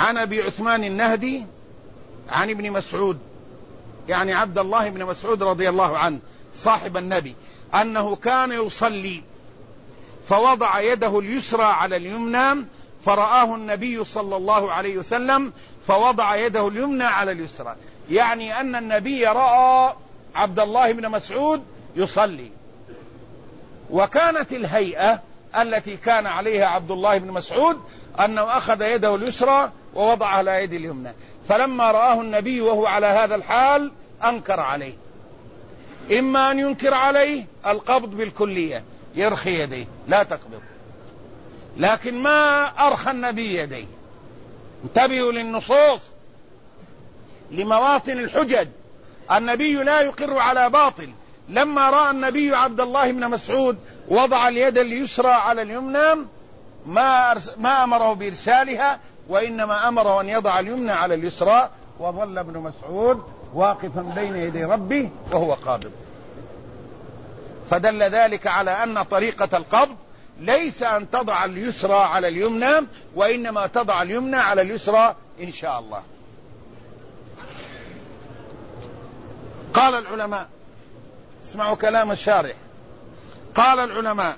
عن أبي عثمان النهدي عن ابن مسعود، يعني عبد الله بن مسعود رضي الله عنه صاحب النبي، أنه كان يصلي فوضع يده اليسرى على اليمنى فرآه النبي صلى الله عليه وسلم فوضع يده اليمنى على اليسرى، يعني أن النبي رأى عبد الله بن مسعود يصلي. وكانت الهيئة التي كان عليها عبد الله بن مسعود أنه أخذ يده اليسرى ووضعها على يد اليمنى، فلما رآه النبي وهو على هذا الحال أنكر عليه، إما أن ينكر عليه القبض بالكلية يرخي يديه لا تقبض، لكن ما أرخى النبي يديه. انتبهوا للنصوص لمواطن الحجج، النبي لا يقر على باطل. لما رأى النبي عبد الله بن مسعود وضع اليد اليسرى على اليمنى ما أمره بإرسالها، وإنما أمره أن يضع اليمنى على اليسرى، وظل ابن مسعود واقفا بين يدي ربه وهو قابض. فدل ذلك على أن طريقة القبض ليس أن تضع اليسرى على اليمنى، وإنما تضع اليمنى على اليسرى إن شاء الله. قال العلماء، اسمعوا كلام الشارح، قال العلماء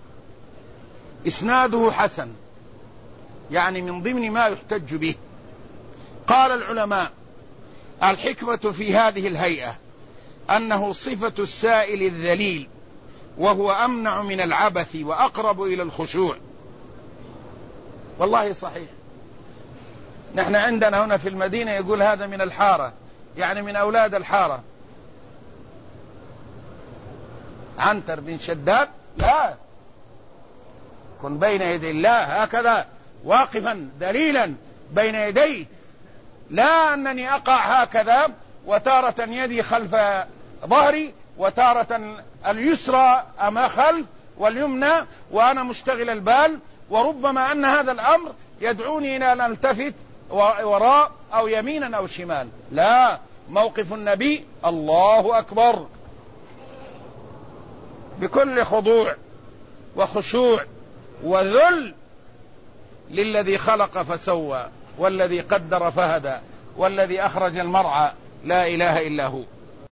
إسناده حسن، يعني من ضمن ما يحتج به. قال العلماء الحكمة في هذه الهيئة أنه صفة السائل الذليل، وهو أمنع من العبث وأقرب إلى الخشوع. والله صحيح، نحن عندنا هنا في المدينة يقول هذا من الحارة، يعني من أولاد الحارة. عنتر بن شداد لا، كن بين يدي الله هكذا واقفا دليلا بين يديه، لا أنني أقع هكذا وتارة يدي خلف ظهري وتارة اليسرى أما خلف واليمنى وأنا مشتغل البال، وربما أن هذا الأمر يدعوني إلى أن ألتفت وراء أو يمينا أو شمال. لا، موقف النبي الله أكبر بكل خضوع وخشوع وذل للذي خلق فسوى والذي قدر فهدى والذي أخرج المرعى، لا إله إلا هو.